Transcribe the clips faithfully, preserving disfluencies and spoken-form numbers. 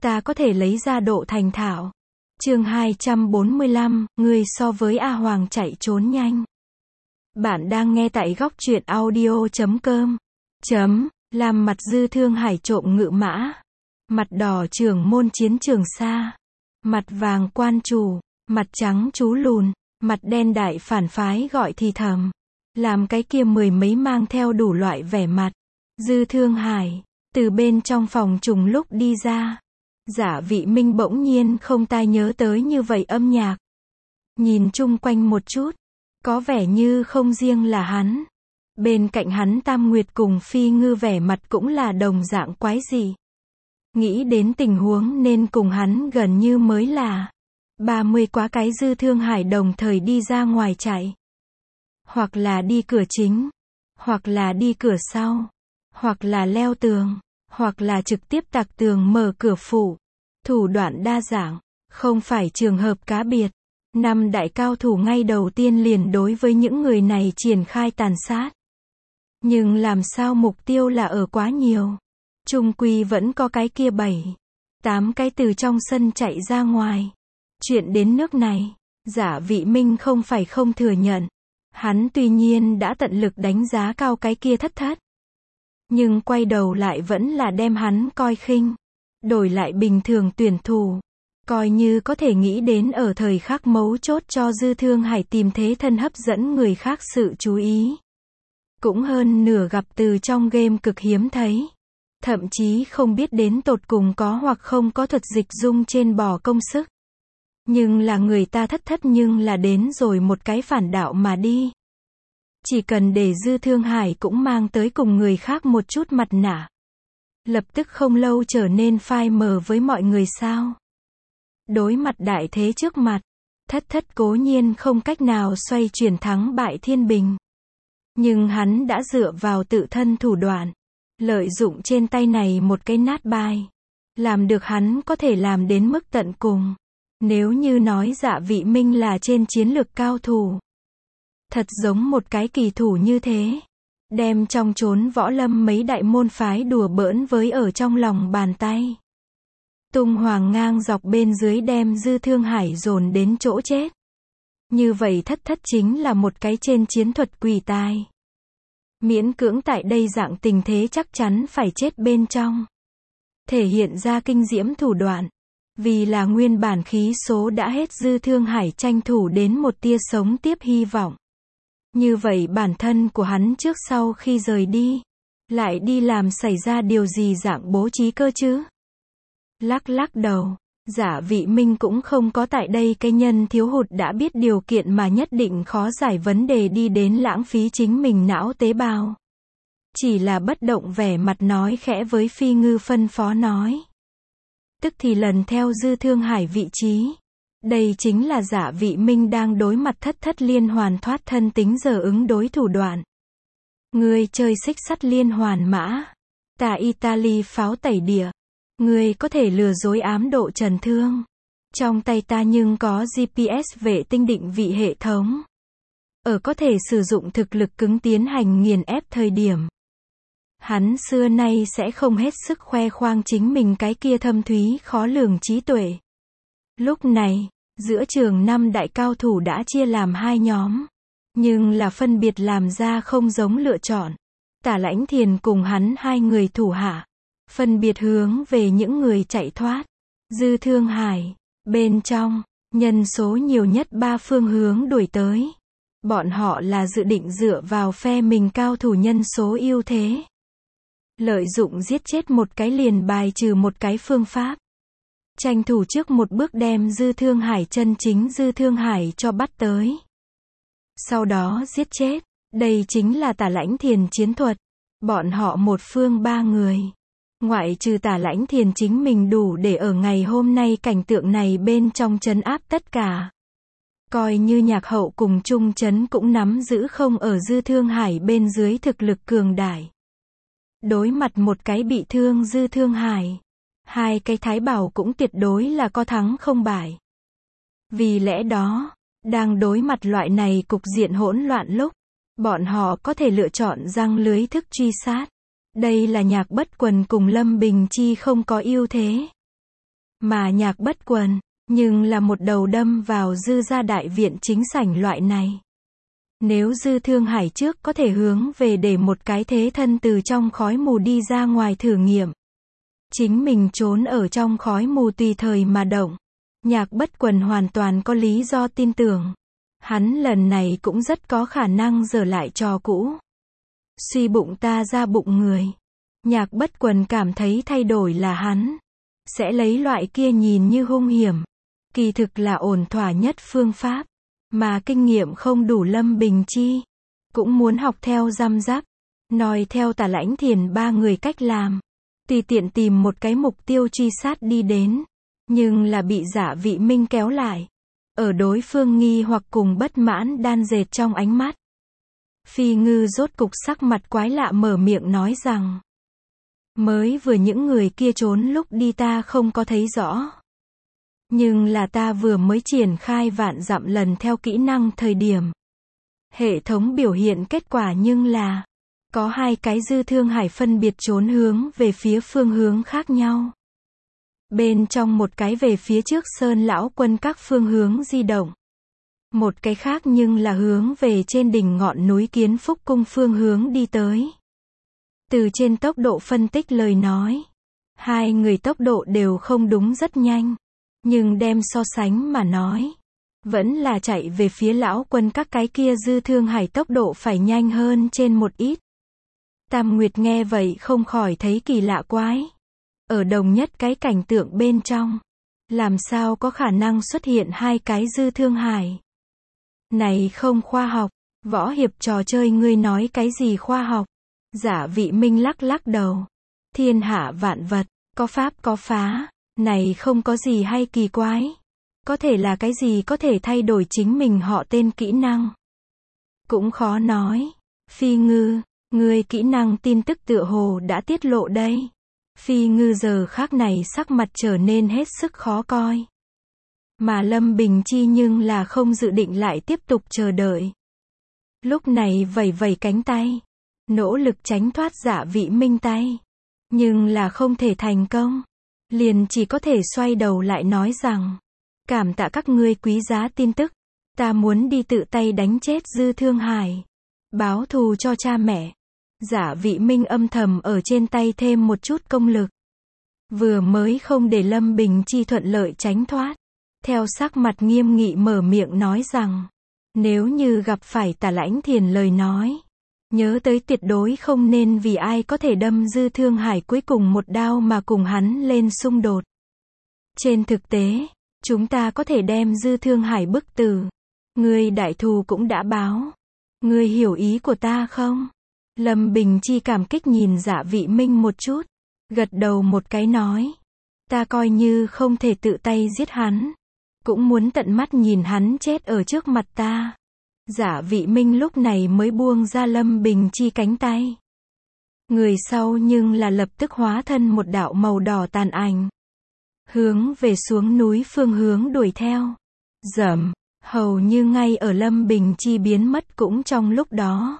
ta có thể lấy ra độ thành thạo. Chương hai trăm bốn mươi lăm, người so với A Hoàng chạy trốn nhanh. Bạn đang nghe tại góc truyện audio chấm com. Chấm, làm mặt Dư Thương Hải trộm ngự mã. Mặt đỏ trưởng môn chiến trường xa. Mặt vàng quan chủ. Mặt trắng chú lùn. Mặt đen đại phản phái gọi thì thầm. Làm cái kia mười mấy mang theo đủ loại vẻ mặt. Dư Thương Hải, từ bên trong phòng trùng lúc đi ra. Giả Vị Minh bỗng nhiên không tai nhớ tới như vậy âm nhạc. Nhìn chung quanh một chút. Có vẻ như không riêng là hắn. Bên cạnh hắn Tam Nguyệt cùng Phi Ngư vẻ mặt cũng là đồng dạng quái dị. Nghĩ đến tình huống nên cùng hắn gần như mới là. ba mươi quá cái Dư Thương Hải đồng thời đi ra ngoài chạy. Hoặc là đi cửa chính. Hoặc là đi cửa sau. Hoặc là leo tường. Hoặc là trực tiếp tạc tường mở cửa phủ. Thủ đoạn đa dạng. Không phải trường hợp cá biệt. Năm đại cao thủ ngay đầu tiên liền đối với những người này triển khai tàn sát. Nhưng làm sao mục tiêu là ở quá nhiều. Trung quy vẫn có cái kia bảy, tám cái từ trong sân chạy ra ngoài. Chuyện đến nước này, Giả Vị Minh không phải không thừa nhận. Hắn tuy nhiên đã tận lực đánh giá cao cái kia thất thất. Nhưng quay đầu lại vẫn là đem hắn coi khinh. Đổi lại bình thường tuyển thủ. Coi như có thể nghĩ đến ở thời khắc mấu chốt cho Dư Thương Hải tìm thế thân hấp dẫn người khác sự chú ý. Cũng hơn nửa gặp từ trong game cực hiếm thấy. Thậm chí không biết đến tột cùng có hoặc không có thuật dịch dung trên bò công sức. Nhưng là người ta thất thất nhưng là đến rồi một cái phản đạo mà đi. Chỉ cần để Dư Thương Hải cũng mang tới cùng người khác một chút mặt nạ. Lập tức không lâu trở nên phai mờ với mọi người sao. Đối mặt đại thế trước mặt, thất thất cố nhiên không cách nào xoay chuyển thắng bại thiên bình. Nhưng hắn đã dựa vào tự thân thủ đoạn, lợi dụng trên tay này một cái nát bài. Làm được hắn có thể làm đến mức tận cùng. Nếu như nói Dạ Vị Minh là trên chiến lược cao thủ. Thật giống một cái kỳ thủ như thế. Đem trong chốn võ lâm mấy đại môn phái đùa bỡn với ở trong lòng bàn tay. Tung hoàng ngang dọc bên dưới đem Dư Thương Hải dồn đến chỗ chết. Như vậy thất thất chính là một cái trên chiến thuật quỷ tài. Miễn cưỡng tại đây dạng tình thế chắc chắn phải chết bên trong. Thể hiện ra kinh diễm thủ đoạn. Vì là nguyên bản khí số đã hết Dư Thương Hải tranh thủ đến một tia sống tiếp hy vọng. Như vậy bản thân của hắn trước sau khi rời đi. Lại đi làm xảy ra điều gì dạng bố trí cơ chứ? Lắc lắc đầu, Giả Vị Minh cũng không có tại đây cái nhân thiếu hụt đã biết điều kiện mà nhất định khó giải vấn đề đi đến lãng phí chính mình não tế bào. Chỉ là bất động vẻ mặt nói khẽ với Phi Ngư phân phó nói. Tức thì lần theo Dư Thương Hải vị trí. Đây chính là Giả Vị Minh đang đối mặt thất thất liên hoàn thoát thân tính giờ ứng đối thủ đoạn. Người chơi xích sắt liên hoàn mã. Tà Italy pháo tẩy địa. Người có thể lừa dối ám độ trần thương. Trong tay ta nhưng có giê pê ét vệ tinh định vị hệ thống. Ở có thể sử dụng thực lực cứng tiến hành nghiền ép thời điểm. Hắn xưa nay sẽ không hết sức khoe khoang chính mình cái kia thâm thúy khó lường trí tuệ. Lúc này, giữa trường năm đại cao thủ đã chia làm hai nhóm. Nhưng là phân biệt làm ra không giống lựa chọn. Tả Lãnh Thiền cùng hắn hai người thủ hạ. Phân biệt hướng về những người chạy thoát. Dư Thương Hải, bên trong, nhân số nhiều nhất ba phương hướng đuổi tới. Bọn họ là dự định dựa vào phe mình cao thủ nhân số ưu thế. Lợi dụng giết chết một cái liền bài trừ một cái phương pháp. Tranh thủ trước một bước đem Dư Thương Hải chân chính Dư Thương Hải cho bắt tới. Sau đó giết chết. Đây chính là Tả Lãnh Thiền chiến thuật. Bọn họ một phương ba người. Ngoại trừ Tả Lãnh Thiền chính mình đủ để ở ngày hôm nay cảnh tượng này bên trong trấn áp tất cả. Coi như Nhạc Hậu cùng Trung Trấn cũng nắm giữ không ở Dư Thương Hải bên dưới thực lực cường đại. Đối mặt một cái bị thương Dư Thương Hải. Hai cái Thái Bảo cũng tuyệt đối là có thắng không bại. Vì lẽ đó, đang đối mặt loại này cục diện hỗn loạn lúc, bọn họ có thể lựa chọn răng lưới thức truy sát. Đây là Nhạc Bất Quần cùng Lâm Bình Chi không có ưu thế. Mà Nhạc Bất Quần, nhưng là một đầu đâm vào Dư gia đại viện chính sảnh loại này. Nếu Dư Thương Hải trước có thể hướng về để một cái thế thân từ trong khói mù đi ra ngoài thử nghiệm. Chính mình trốn ở trong khói mù tùy thời mà động. Nhạc Bất Quần hoàn toàn có lý do tin tưởng. Hắn lần này cũng rất có khả năng giở lại trò cũ. Suy bụng ta ra bụng người. Nhạc Bất Quần cảm thấy thay đổi là hắn. Sẽ lấy loại kia nhìn như hung hiểm. Kỳ thực là ổn thỏa nhất phương pháp. Mà kinh nghiệm không đủ Lâm Bình Chi. Cũng muốn học theo răm rắp. Nói theo Tả Lãnh Thiền ba người cách làm. Tùy tiện tìm một cái mục tiêu truy sát đi đến. Nhưng là bị Dạ Vị Minh kéo lại. Ở đối phương nghi hoặc cùng bất mãn đan dệt trong ánh mắt. Phi Ngư rốt cục sắc mặt quái lạ mở miệng nói rằng. Mới vừa những người kia trốn lúc đi ta không có thấy rõ. Nhưng là ta vừa mới triển khai vạn dặm lần theo kỹ năng thời điểm. Hệ thống biểu hiện kết quả nhưng là. Có hai cái Dư Thương Hải phân biệt trốn hướng về phía phương hướng khác nhau. Bên trong một cái về phía trước Sơn Lão Quân các phương hướng di động. Một cái khác nhưng là hướng về trên đỉnh ngọn núi Kiến Phúc Cung phương hướng đi tới. Từ trên tốc độ phân tích lời nói. Hai người tốc độ đều không đúng rất nhanh. Nhưng đem so sánh mà nói. Vẫn là chạy về phía Lão Quân các cái kia Dư Thương Hải tốc độ phải nhanh hơn trên một ít. Tam Nguyệt nghe vậy không khỏi thấy kỳ lạ quái. Ở đồng nhất cái cảnh tượng bên trong. Làm sao có khả năng xuất hiện hai cái Dư Thương Hải. Này không khoa học. Võ hiệp trò chơi ngươi nói cái gì khoa học. Dạ Vị Minh lắc lắc đầu. Thiên hạ vạn vật. Có pháp có phá. Này không có gì hay kỳ quái. Có thể là cái gì có thể thay đổi chính mình họ tên kỹ năng. Cũng khó nói. Phi Ngư. Ngươi kỹ năng tin tức tựa hồ đã tiết lộ đây. Phi Ngư giờ khác này sắc mặt trở nên hết sức khó coi. Mà Lâm Bình Chi nhưng là không dự định lại tiếp tục chờ đợi. Lúc này vẩy vẩy cánh tay. Nỗ lực tránh thoát Dạ Vị Minh tay. Nhưng là không thể thành công. Liền chỉ có thể xoay đầu lại nói rằng. Cảm tạ các ngươi quý giá tin tức. Ta muốn đi tự tay đánh chết Dư Thương Hải. Báo thù cho cha mẹ. Dạ Vị Minh âm thầm ở trên tay thêm một chút công lực. Vừa mới không để Lâm Bình Chi thuận lợi tránh thoát. Theo sắc mặt nghiêm nghị mở miệng nói rằng. Nếu như gặp phải Tả Lãnh Thiền lời nói. Nhớ tới tuyệt đối không nên vì ai có thể đâm Dư Thương Hải cuối cùng một đao mà cùng hắn lên xung đột. Trên thực tế, chúng ta có thể đem Dư Thương Hải bức tử. Ngươi đại thù cũng đã báo. Ngươi hiểu ý của ta không? Lâm Bình Chi cảm kích nhìn Dạ Vị Minh một chút. Gật đầu một cái nói. Ta coi như không thể tự tay giết hắn. Cũng muốn tận mắt nhìn hắn chết ở trước mặt ta. Dạ Vị Minh lúc này mới buông ra Lâm Bình Chi cánh tay. Người sau nhưng là lập tức hóa thân một đạo màu đỏ tàn ảnh. Hướng về xuống núi phương hướng đuổi theo. Dầm, hầu như ngay ở Lâm Bình Chi biến mất cũng trong lúc đó.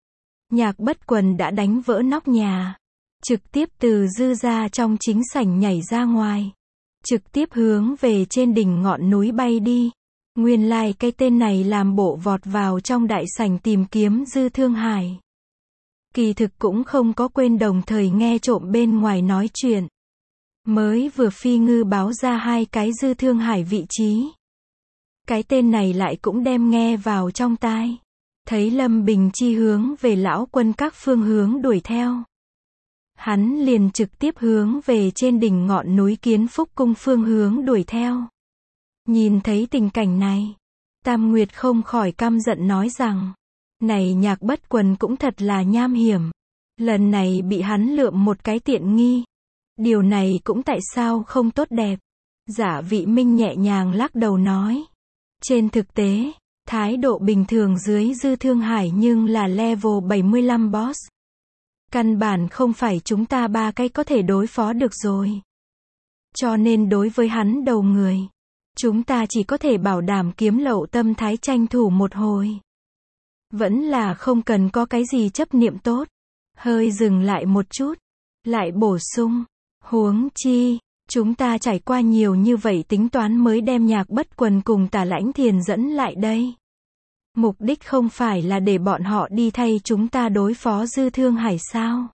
Nhạc Bất Quần đã đánh vỡ nóc nhà. Trực tiếp từ Dư gia trong chính sảnh nhảy ra ngoài. Trực tiếp hướng về trên đỉnh ngọn núi bay đi. Nguyên lai like cái tên này làm bộ vọt vào trong đại sảnh tìm kiếm Dư Thương Hải. Kỳ thực cũng không có quên đồng thời nghe trộm bên ngoài nói chuyện. Mới vừa Phi Ngư báo ra hai cái Dư Thương Hải vị trí. Cái tên này lại cũng đem nghe vào trong tai. Thấy Lâm Bình Chi hướng về Lão Quân các phương hướng đuổi theo. Hắn liền trực tiếp hướng về trên đỉnh ngọn núi Kiến Phúc Cung phương hướng đuổi theo. Nhìn thấy tình cảnh này, Tam Nguyệt không khỏi căm giận nói rằng. Này Nhạc Bất Quần cũng thật là nham hiểm. Lần này bị hắn lượm một cái tiện nghi. Điều này cũng tại sao không tốt đẹp. Dạ Vị Minh nhẹ nhàng lắc đầu nói. Trên thực tế, thái độ bình thường dưới Dư Thương Hải nhưng là level bảy mươi lăm boss. Căn bản không phải chúng ta ba cái có thể đối phó được rồi. Cho nên đối với hắn đầu người, chúng ta chỉ có thể bảo đảm kiếm lậu tâm thái tranh thủ một hồi. Vẫn là không cần có cái gì chấp niệm tốt. Hơi dừng lại một chút. Lại bổ sung. Huống chi, Chúng ta trải qua nhiều như vậy tính toán mới đem Nhạc Bất Quần cùng Tả Lãnh Thiền dẫn lại đây. Mục đích không phải là để bọn họ đi thay chúng ta đối phó Dư Thương Hải sao?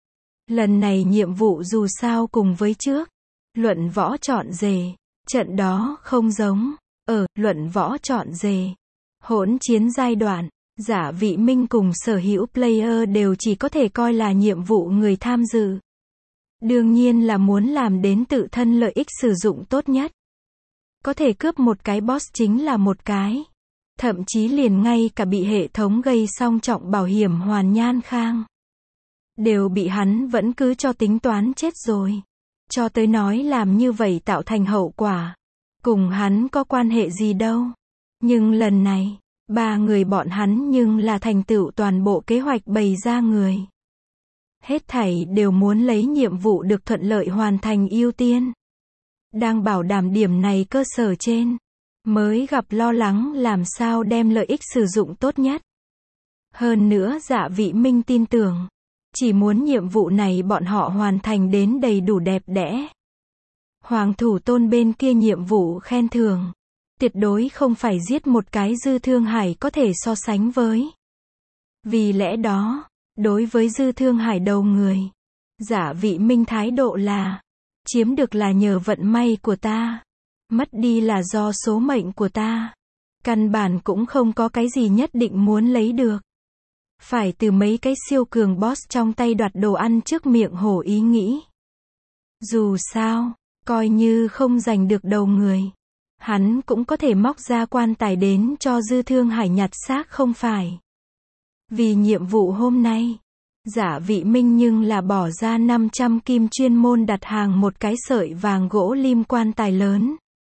Lần này nhiệm vụ dù sao cùng với trước. Luận võ chọn rể. Trận đó không giống. Ở, luận võ chọn rể. Hỗn chiến giai đoạn. Giả Vị Minh cùng sở hữu player đều chỉ có thể coi là nhiệm vụ người tham dự. Đương nhiên là muốn làm đến tự thân lợi ích sử dụng tốt nhất. Có thể cướp một cái boss chính là một cái. Thậm chí liền ngay cả bị hệ thống gây song trọng bảo hiểm Hoàn Nhan Khang. Đều bị hắn vẫn cứ cho tính toán chết rồi. Cho tới nói làm như vậy tạo thành hậu quả. Cùng hắn có quan hệ gì đâu. Nhưng lần này, ba người bọn hắn nhưng là thành tựu toàn bộ kế hoạch bày ra người. Hết thảy đều muốn lấy nhiệm vụ được thuận lợi hoàn thành ưu tiên. Đang bảo đảm điểm này cơ sở trên. Mới gặp lo lắng làm sao đem lợi ích sử dụng tốt nhất. Hơn nữa Dạ Vị Minh tin tưởng. Chỉ muốn nhiệm vụ này bọn họ hoàn thành đến đầy đủ đẹp đẽ. Hoàng Thủ Tôn bên kia nhiệm vụ khen thưởng. Tuyệt đối không phải giết một cái Dư Thương Hải có thể so sánh với. Vì lẽ đó, đối với Dư Thương Hải đầu người, Dạ Vị Minh thái độ là, chiếm được là nhờ vận may của ta, mất đi là do số mệnh của ta. Căn bản cũng không có cái gì nhất định muốn lấy được. Phải từ mấy cái siêu cường boss trong tay đoạt đồ ăn trước miệng hổ ý nghĩ. Dù sao, coi như không giành được đầu người. Hắn cũng có thể móc ra quan tài đến cho Dư Thương Hải nhặt xác không phải. Vì nhiệm vụ hôm nay, Giả Vị Minh nhưng là bỏ ra năm trăm kim chuyên môn đặt hàng một cái sợi vàng gỗ lim quan tài lớn.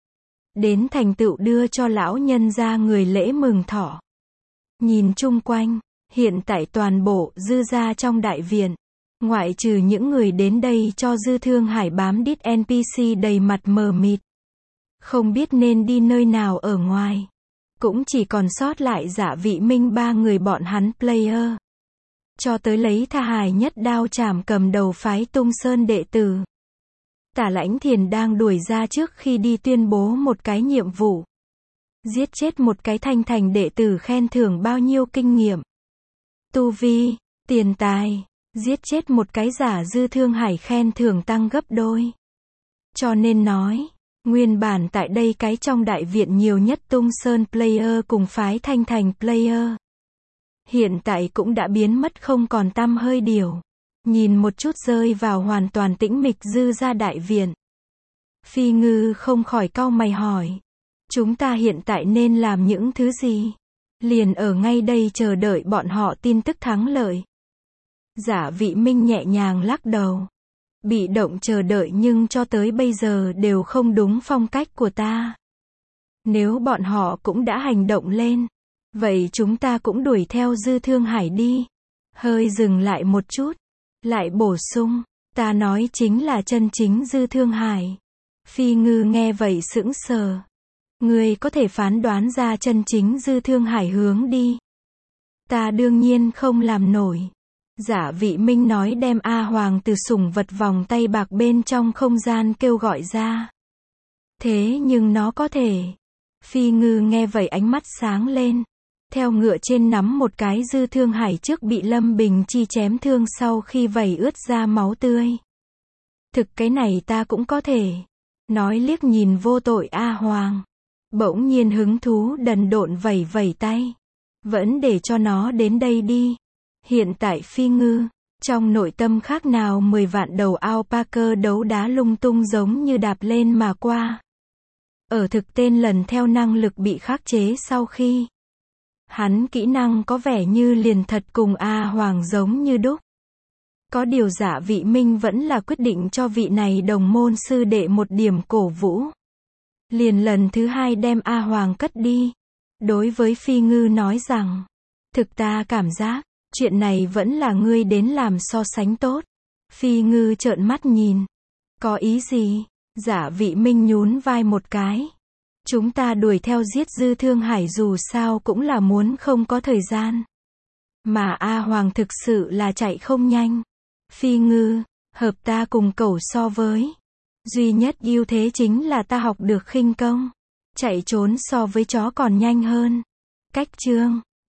Đến thành tựu đưa cho lão nhân gia người lễ mừng thọ. Nhìn chung quanh, hiện tại toàn bộ Dư gia trong đại viện, ngoại trừ những người đến đây cho Dư Thương Hải bám đít en pê xê đầy mặt mờ mịt. Không biết nên đi nơi nào ở ngoài. Cũng chỉ còn sót lại Giả Vị Minh ba người bọn hắn player. Cho tới lấy Tha Hài nhất đao chảm cầm đầu phái Tung Sơn đệ tử. Tả Lãnh Thiền đang đuổi ra trước khi đi tuyên bố một cái nhiệm vụ. Giết chết một cái thanh thành đệ tử khen thưởng bao nhiêu kinh nghiệm. Tu vi, tiền tài, giết chết một cái giả Dư Thương Hải khen thưởng tăng gấp đôi. Cho nên nói, nguyên bản tại đây cái trong đại viện nhiều nhất Tung Sơn player cùng phái thanh thành player. Hiện tại cũng đã biến mất không còn tăm hơi điều. Nhìn một chút rơi vào hoàn toàn tĩnh mịch Dư gia đại viện. Phi Ngư không khỏi cau mày hỏi. Chúng ta hiện tại nên làm những thứ gì? Liền ở ngay đây chờ đợi bọn họ tin tức thắng lợi. Giả Vị Minh nhẹ nhàng lắc đầu. Bị động chờ đợi nhưng cho tới bây giờ đều không đúng phong cách của ta. Nếu bọn họ cũng đã hành động lên, vậy chúng ta cũng đuổi theo Dư Thương Hải đi. Hơi dừng lại một chút, lại bổ sung, ta nói chính là chân chính Dư Thương Hải. Phi Ngư nghe vậy sững sờ. Ngươi có thể phán đoán ra chân chính Dư Thương Hải hướng đi. Ta đương nhiên không làm nổi. Giả Vị Minh nói đem A Hoàng từ sủng vật vòng tay bạc bên trong không gian kêu gọi ra. Thế nhưng nó có thể. Phi Ngư nghe vậy ánh mắt sáng lên. Theo ngựa trên nắm một cái Dư Thương Hải trước bị Lâm Bình Chi chém thương sau khi vẩy ướt ra máu tươi. Thực cái này ta cũng có thể. Nói liếc nhìn vô tội A Hoàng. Bỗng nhiên hứng thú đần độn vẩy vẩy tay. Vẫn để cho nó đến đây đi. Hiện tại Phi Ngư, trong nội tâm khác nào mười vạn đầu alpaca đấu đá lung tung giống như đạp lên mà qua. Ở thực tên lần theo năng lực bị khắc chế sau khi. Hắn kỹ năng có vẻ như liền thật cùng A Hoàng giống như đúc. Có điều Giả Vị Minh vẫn là quyết định cho vị này đồng môn sư đệ một điểm cổ vũ. Liền lần thứ hai đem A Hoàng cất đi. Đối với Phi Ngư nói rằng, thực ta cảm giác, chuyện này vẫn là ngươi đến làm so sánh tốt. Phi Ngư trợn mắt nhìn. Có ý gì? Giả Vị Minh nhún vai một cái. Chúng ta đuổi theo giết Dư Thương Hải dù sao cũng là muốn không có thời gian. Mà A Hoàng thực sự là chạy không nhanh. Phi Ngư, hợp ta cùng cẩu so với. Duy nhất ưu thế chính là ta học được khinh công. Chạy trốn so với chó còn nhanh hơn. Cách chương